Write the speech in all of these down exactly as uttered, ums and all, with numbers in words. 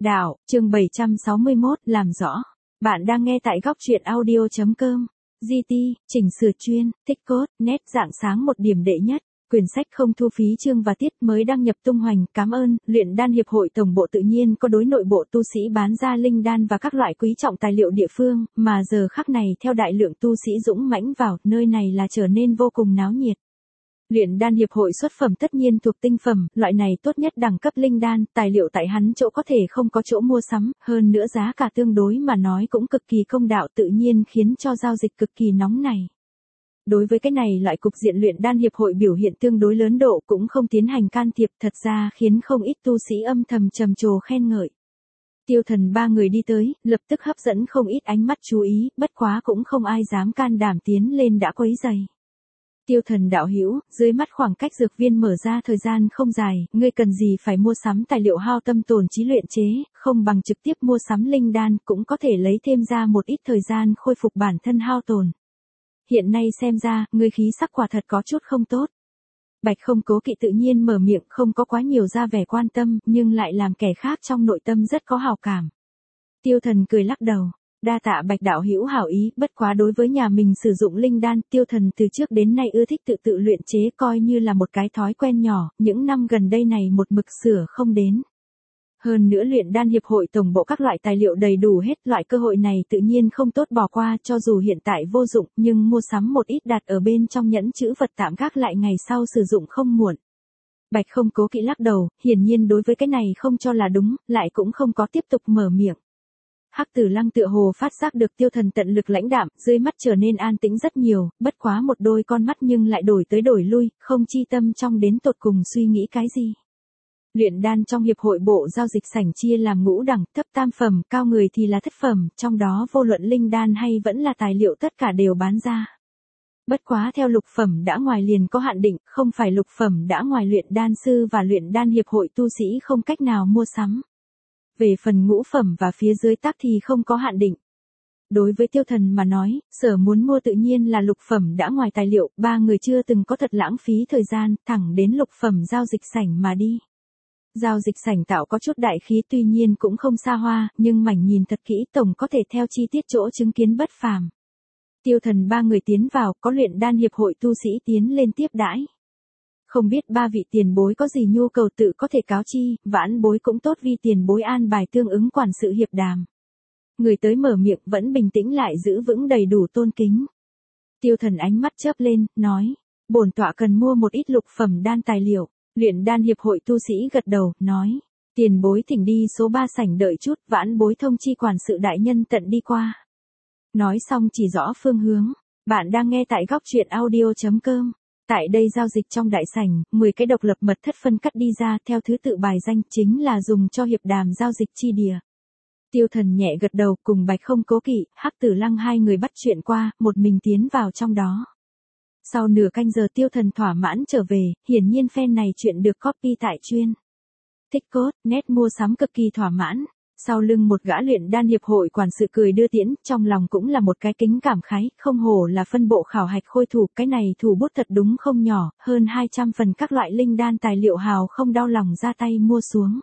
Đạo, chương bảy trăm sáu mươi mốt, làm rõ. Bạn đang nghe tại góc truyện audio.com. giê tê, chỉnh sửa chuyên, tích cốt, nét dạng sáng một điểm đệ nhất. Quyển sách không thu phí chương và tiết mới đăng nhập tung hoành. Cảm ơn, luyện đan hiệp hội tổng bộ tự nhiên có đối nội bộ tu sĩ bán ra linh đan và các loại quý trọng tài liệu địa phương, mà giờ khắc này theo đại lượng tu sĩ dũng mãnh vào, nơi này là trở nên vô cùng náo nhiệt. Luyện đan hiệp hội xuất phẩm tất nhiên thuộc tinh phẩm, loại này tốt nhất đẳng cấp linh đan, tài liệu tại hắn chỗ có thể không có chỗ mua sắm, hơn nữa giá cả tương đối mà nói cũng cực kỳ công đạo, tự nhiên khiến cho giao dịch cực kỳ nóng này. Đối với cái này loại cục diện luyện đan hiệp hội biểu hiện tương đối lớn độ cũng không tiến hành can thiệp, thật ra khiến không ít tu sĩ âm thầm trầm trồ khen ngợi. Tiêu Thần ba người đi tới, lập tức hấp dẫn không ít ánh mắt chú ý, bất quá cũng không ai dám can đảm tiến lên đã quấy rầy. Tiêu Thần đạo hữu, dưới mắt khoảng cách dược viên mở ra thời gian không dài, ngươi cần gì phải mua sắm tài liệu hao tâm tổn trí luyện chế, không bằng trực tiếp mua sắm linh đan, cũng có thể lấy thêm ra một ít thời gian khôi phục bản thân hao tổn. Hiện nay xem ra, ngươi khí sắc quả thật có chút không tốt. Bạch Không Cố Kỵ tự nhiên mở miệng, không có quá nhiều ra vẻ quan tâm, nhưng lại làm kẻ khác trong nội tâm rất có hảo cảm. Tiêu Thần cười lắc đầu. Đa tạ Bạch đạo hữu hảo ý, bất quá đối với nhà mình sử dụng linh đan, Tiêu Thần từ trước đến nay ưa thích tự tự luyện chế coi như là một cái thói quen nhỏ, những năm gần đây này một mực sửa không đến. Hơn nữa luyện đan hiệp hội tổng bộ các loại tài liệu đầy đủ hết, loại cơ hội này tự nhiên không tốt bỏ qua, cho dù hiện tại vô dụng, nhưng mua sắm một ít đặt ở bên trong nhẫn chữ vật tạm gác lại ngày sau sử dụng không muộn. Bạch Không Cố Kỵ lắc đầu, hiển nhiên đối với cái này không cho là đúng, lại cũng không có tiếp tục mở miệng. Hắc Tử Lăng tựa hồ phát giác được Tiêu Thần tận lực lãnh đạm, dưới mắt trở nên an tĩnh rất nhiều, bất quá một đôi con mắt nhưng lại đổi tới đổi lui, không chi tâm trong đến tột cùng suy nghĩ cái gì. Luyện đan trong hiệp hội bộ giao dịch sảnh chia làm ngũ đẳng, thấp tam phẩm, cao người thì là thất phẩm, trong đó vô luận linh đan hay vẫn là tài liệu tất cả đều bán ra. Bất quá theo lục phẩm đã ngoài liền có hạn định, không phải lục phẩm đã ngoài luyện đan sư và luyện đan hiệp hội tu sĩ không cách nào mua sắm. Về phần ngũ phẩm và phía dưới tác thì không có hạn định. Đối với Tiêu Thần mà nói, sở muốn mua tự nhiên là lục phẩm đã ngoài tài liệu, ba người chưa từng có thật lãng phí thời gian, thẳng đến lục phẩm giao dịch sảnh mà đi. Giao dịch sảnh tạo có chút đại khí tuy nhiên cũng không xa hoa, nhưng mảnh nhìn thật kỹ tổng có thể theo chi tiết chỗ chứng kiến bất phàm. Tiêu Thần ba người tiến vào, có luyện đan hiệp hội tu sĩ tiến lên tiếp đãi. Không biết ba vị tiền bối có gì nhu cầu tự có thể cáo chi, vãn bối cũng tốt vì tiền bối an bài tương ứng quản sự hiệp đàm. Người tới mở miệng vẫn bình tĩnh lại giữ vững đầy đủ tôn kính. Tiêu Thần ánh mắt chớp lên, nói, bổn tọa cần mua một ít lục phẩm đan tài liệu. Luyện đan hiệp hội tu sĩ gật đầu, nói, tiền bối thỉnh đi số ba sảnh đợi chút, vãn bối thông chi quản sự đại nhân tận đi qua. Nói xong chỉ rõ phương hướng, bạn đang nghe tại góc truyện audio.com. Tại đây giao dịch trong đại sảnh, mười cái độc lập mật thất phân cắt đi ra theo thứ tự bài danh chính là dùng cho hiệp đàm giao dịch chi địa. Tiêu Thần nhẹ gật đầu cùng Bạch Không Cố Kỵ, Hắc Tử Lăng hai người bắt chuyện qua, một mình tiến vào trong đó. Sau nửa canh giờ Tiêu Thần thỏa mãn trở về, hiển nhiên fan này chuyện được copy tại chuyên. Tích cốt, nét mua sắm cực kỳ thỏa mãn. Sau lưng một gã luyện đan hiệp hội quản sự cười đưa tiễn, trong lòng cũng là một cái kính cảm khái, không hổ là phân bộ khảo hạch khôi thủ, cái này thủ bút thật đúng không nhỏ, hơn hai trăm phần các loại linh đan tài liệu hào không đau lòng ra tay mua xuống.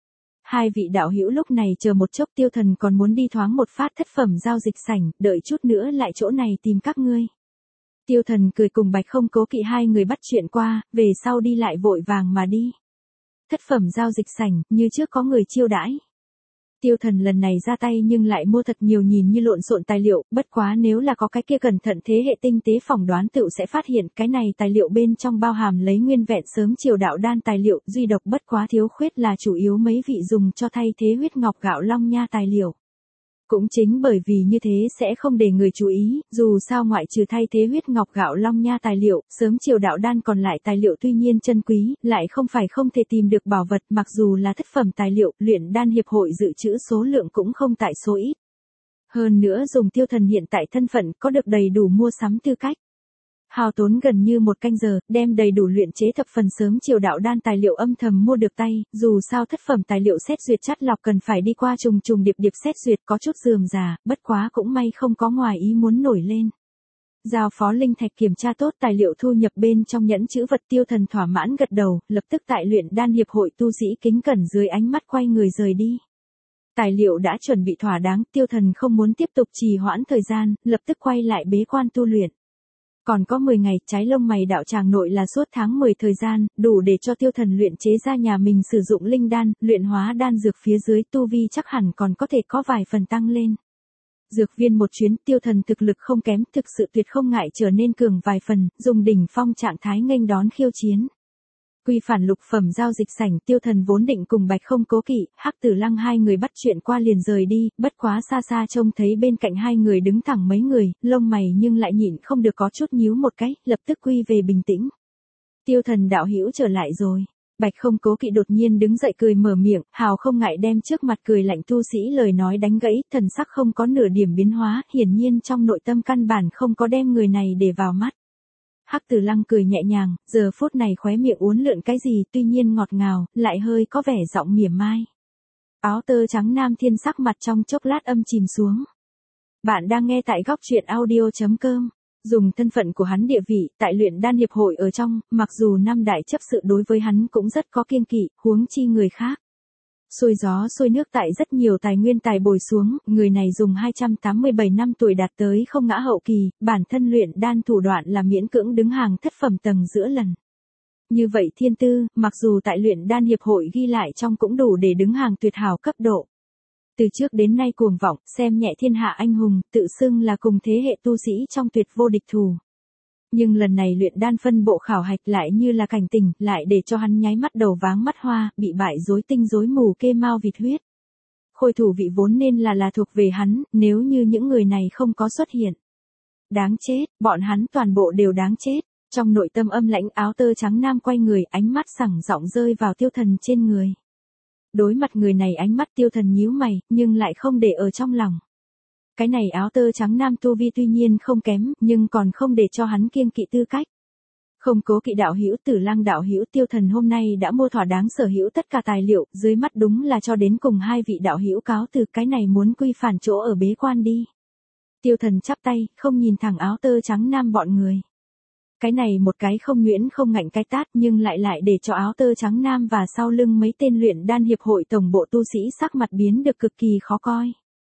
Hai vị đạo hữu lúc này chờ một chốc, Tiêu Thần còn muốn đi thoáng một phát thất phẩm giao dịch sảnh, đợi chút nữa lại chỗ này tìm các ngươi. Tiêu Thần cười cùng Bạch Không Cố Kỵ hai người bắt chuyện qua, về sau đi lại vội vàng mà đi. Thất phẩm giao dịch sảnh, như trước có người chiêu đãi. Tiêu Thần lần này ra tay nhưng lại mua thật nhiều nhìn như lộn xộn tài liệu, bất quá nếu là có cái kia cẩn thận thế hệ tinh tế phỏng đoán tựu sẽ phát hiện cái này tài liệu bên trong bao hàm lấy nguyên vẹn sớm triều đạo đan tài liệu, duy độc bất quá thiếu khuyết là chủ yếu mấy vị dùng cho thay thế huyết ngọc gạo long nha tài liệu. Cũng chính bởi vì như thế sẽ không để người chú ý, dù sao ngoại trừ thay thế huyết ngọc gạo long nha tài liệu, sớm triều đạo đan còn lại tài liệu tuy nhiên chân quý, lại không phải không thể tìm được bảo vật, mặc dù là thất phẩm tài liệu, luyện đan hiệp hội dự trữ số lượng cũng không tại số ít. Hơn nữa dùng Tiêu Thần hiện tại thân phận có được đầy đủ mua sắm tư cách. Hao tốn gần như một canh giờ, đem đầy đủ luyện chế thập phần sớm triều đạo đan tài liệu âm thầm mua được tay, dù sao thất phẩm tài liệu xét duyệt chắt lọc cần phải đi qua trùng trùng điệp điệp xét duyệt có chút rườm rà, bất quá cũng may không có ngoài ý muốn nổi lên. Giao phó linh thạch kiểm tra tốt tài liệu thu nhập bên trong nhẫn chữ vật, Tiêu Thần thỏa mãn gật đầu, lập tức tại luyện đan hiệp hội tu sĩ kính cẩn dưới ánh mắt quay người rời đi. Tài liệu đã chuẩn bị thỏa đáng, Tiêu Thần không muốn tiếp tục trì hoãn thời gian, lập tức quay lại bế quan tu luyện. Còn có mười ngày, trái lông mày đạo tràng nội là suốt tháng mười thời gian, đủ để cho Tiêu Thần luyện chế ra nhà mình sử dụng linh đan, luyện hóa đan dược phía dưới tu vi chắc hẳn còn có thể có vài phần tăng lên. Dược viên một chuyến, Tiêu Thần thực lực không kém, thực sự tuyệt không ngại trở nên cường vài phần, dùng đỉnh phong trạng thái nghênh đón khiêu chiến. Quy phản lục phẩm giao dịch sảnh, Tiêu Thần vốn định cùng Bạch Không Cố Kỵ, Hắc Tử Lăng hai người bắt chuyện qua liền rời đi, bất quá xa xa trông thấy bên cạnh hai người đứng thẳng mấy người, lông mày nhưng lại nhịn không được có chút nhíu một cái, lập tức quy về bình tĩnh. Tiêu Thần đạo hữu trở lại rồi. Bạch Không Cố Kỵ đột nhiên đứng dậy cười mở miệng, hào không ngại đem trước mặt cười lạnh tu sĩ lời nói đánh gãy, thần sắc không có nửa điểm biến hóa, hiển nhiên trong nội tâm căn bản không có đem người này để vào mắt. Hắc Tử Lăng cười nhẹ nhàng, giờ phút này khóe miệng uốn lượn cái gì tuy nhiên ngọt ngào, lại hơi có vẻ giọng mỉa mai. Áo tơ trắng Nam Thiên sắc mặt trong chốc lát âm chìm xuống. Bạn đang nghe tại góc truyện audio chấm com. Dùng thân phận của hắn địa vị, tại luyện đan hiệp hội ở trong, mặc dù năm đại chấp sự đối với hắn cũng rất có kiêng kỵ, huống chi người khác. Xuôi gió xuôi nước tại rất nhiều tài nguyên tài bồi xuống, người này dùng hai trăm tám mươi bảy năm tuổi đạt tới không ngã hậu kỳ, bản thân luyện đan thủ đoạn là miễn cưỡng đứng hàng thất phẩm tầng giữa lần. Như vậy thiên tư, mặc dù tại luyện đan hiệp hội ghi lại trong cũng đủ để đứng hàng tuyệt hảo cấp độ. Từ trước đến nay cuồng vọng, xem nhẹ thiên hạ anh hùng, tự xưng là cùng thế hệ tu sĩ trong tuyệt vô địch thủ. Nhưng lần này luyện đan phân bộ khảo hạch lại như là cảnh tình, lại để cho hắn nháy mắt đầu váng mắt hoa, bị bại rối tinh rối mù kê mau vịt huyết. Khôi thủ vị vốn nên là là thuộc về hắn, nếu như những người này không có xuất hiện. Đáng chết, bọn hắn toàn bộ đều đáng chết. Trong nội tâm âm lãnh, áo tơ trắng Nam quay người, ánh mắt sẳng giọng rơi vào Tiêu Thần trên người. Đối mặt người này ánh mắt Tiêu Thần nhíu mày, nhưng lại không để ở trong lòng. Cái này áo tơ trắng Nam tu vi tuy nhiên không kém, nhưng còn không để cho hắn kiêng kỵ tư cách. Không Cố Kỵ đạo hữu, Tử Lăng đạo hữu, Tiêu Thần hôm nay đã mua thỏa đáng sở hữu tất cả tài liệu, dưới mắt đúng là cho đến cùng hai vị đạo hữu cáo từ, cái này muốn quy phản chỗ ở bế quan đi. Tiêu Thần chắp tay, không nhìn thẳng áo tơ trắng Nam bọn người. Cái này một cái không nhuyễn không ngạnh cái tát, nhưng lại lại để cho áo tơ trắng Nam và sau lưng mấy tên luyện đan hiệp hội tổng bộ tu sĩ sắc mặt biến được cực kỳ khó coi.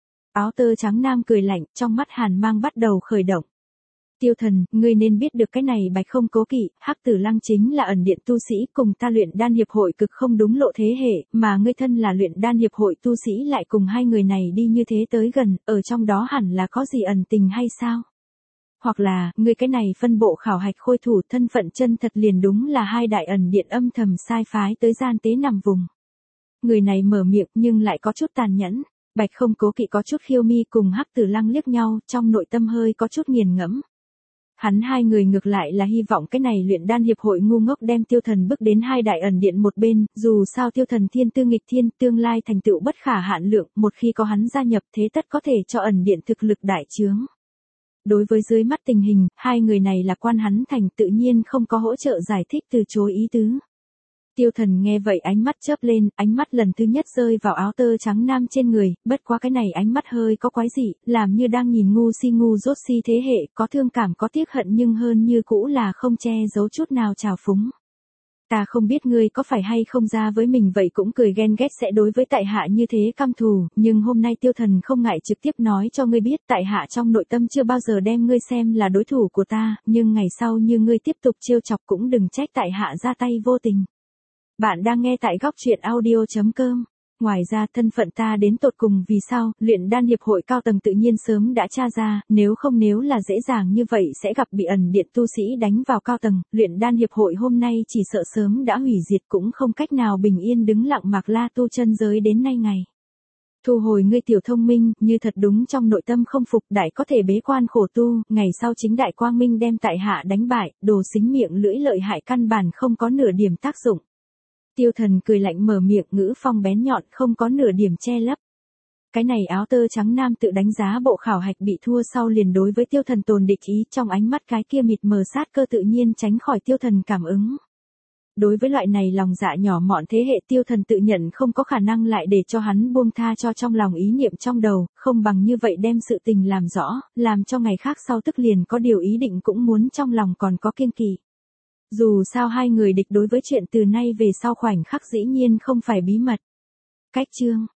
Áo tơ trắng Nam cười lạnh, trong mắt hàn mang bắt đầu khởi động. Tiêu Thần, ngươi nên biết được cái này Bạch Không Cố Kỵ, Hắc Tử Lăng chính là ẩn điện tu sĩ cùng ta luyện đan hiệp hội cực không đúng lộ thế hệ, mà ngươi thân là luyện đan hiệp hội tu sĩ lại cùng hai người này đi như thế tới gần, ở trong đó hẳn là có gì ẩn tình hay sao? Hoặc là, ngươi cái này phân bộ khảo hạch khôi thủ thân phận chân thật liền đúng là hai đại ẩn điện âm thầm sai phái tới gian tế nằm vùng. Người này mở miệng nhưng lại có chút tàn nhẫn. Bạch Không Cố Kỵ có chút khiêu mi cùng Hắc Tử Lăng liếc nhau, trong nội tâm hơi có chút nghiền ngẫm. Hắn hai người ngược lại là hy vọng cái này luyện đan hiệp hội ngu ngốc đem Tiêu Thần bước đến hai đại ẩn điện một bên, dù sao Tiêu Thần thiên tư nghịch thiên, tương lai thành tựu bất khả hạn lượng, một khi có hắn gia nhập thế tất có thể cho ẩn điện thực lực đại trướng. Đối với dưới mắt tình hình, hai người này là quan hắn thành, tự nhiên không có hỗ trợ giải thích từ chối ý tứ. Tiêu Thần nghe vậy ánh mắt chớp lên, ánh mắt lần thứ nhất rơi vào áo tơ trắng Nam trên người, bất quá cái này ánh mắt hơi có quái dị, làm như đang nhìn ngu si ngu dốt si thế hệ, có thương cảm có tiếc hận nhưng hơn như cũ là không che giấu chút nào trào phúng. Ta không biết ngươi có phải hay không ra với mình vậy cũng cười ghen ghét sẽ đối với tại hạ như thế căm thù, nhưng hôm nay Tiêu Thần không ngại trực tiếp nói cho ngươi biết tại hạ trong nội tâm chưa bao giờ đem ngươi xem là đối thủ của ta, nhưng ngày sau như ngươi tiếp tục trêu chọc cũng đừng trách tại hạ ra tay vô tình. Bạn đang nghe tại góc truyện audio chấm com. Ngoài ra thân phận ta đến tột cùng vì sao, luyện đan hiệp hội cao tầng tự nhiên sớm đã tra ra, nếu không nếu là dễ dàng như vậy sẽ gặp bị ẩn điện tu sĩ đánh vào cao tầng, luyện đan hiệp hội hôm nay chỉ sợ sớm đã hủy diệt cũng không cách nào bình yên đứng lặng mặc la tu chân giới đến nay ngày. Thu hồi ngươi tiểu thông minh, như thật đúng trong nội tâm không phục đại có thể bế quan khổ tu, ngày sau chính đại quang minh đem tại hạ đánh bại, đồ xính miệng lưỡi lợi hại căn bản không có nửa điểm tác dụng. Tiêu Thần cười lạnh mở miệng ngữ phong bén nhọn không có nửa điểm che lấp. Cái này áo tơ trắng Nam tự đánh giá bộ khảo hạch bị thua sau liền đối với Tiêu Thần tồn địch ý trong ánh mắt cái kia mịt mờ sát cơ tự nhiên tránh khỏi Tiêu Thần cảm ứng. Đối với loại này lòng dạ nhỏ mọn thế hệ Tiêu Thần tự nhận không có khả năng lại để cho hắn buông tha cho trong lòng ý niệm trong đầu, không bằng như vậy đem sự tình làm rõ, làm cho ngày khác sau tức liền có điều ý định cũng muốn trong lòng còn có kiêng kỵ. Dù sao hai người địch đối với chuyện từ nay về sau khoảnh khắc dĩ nhiên không phải bí mật. Cách chương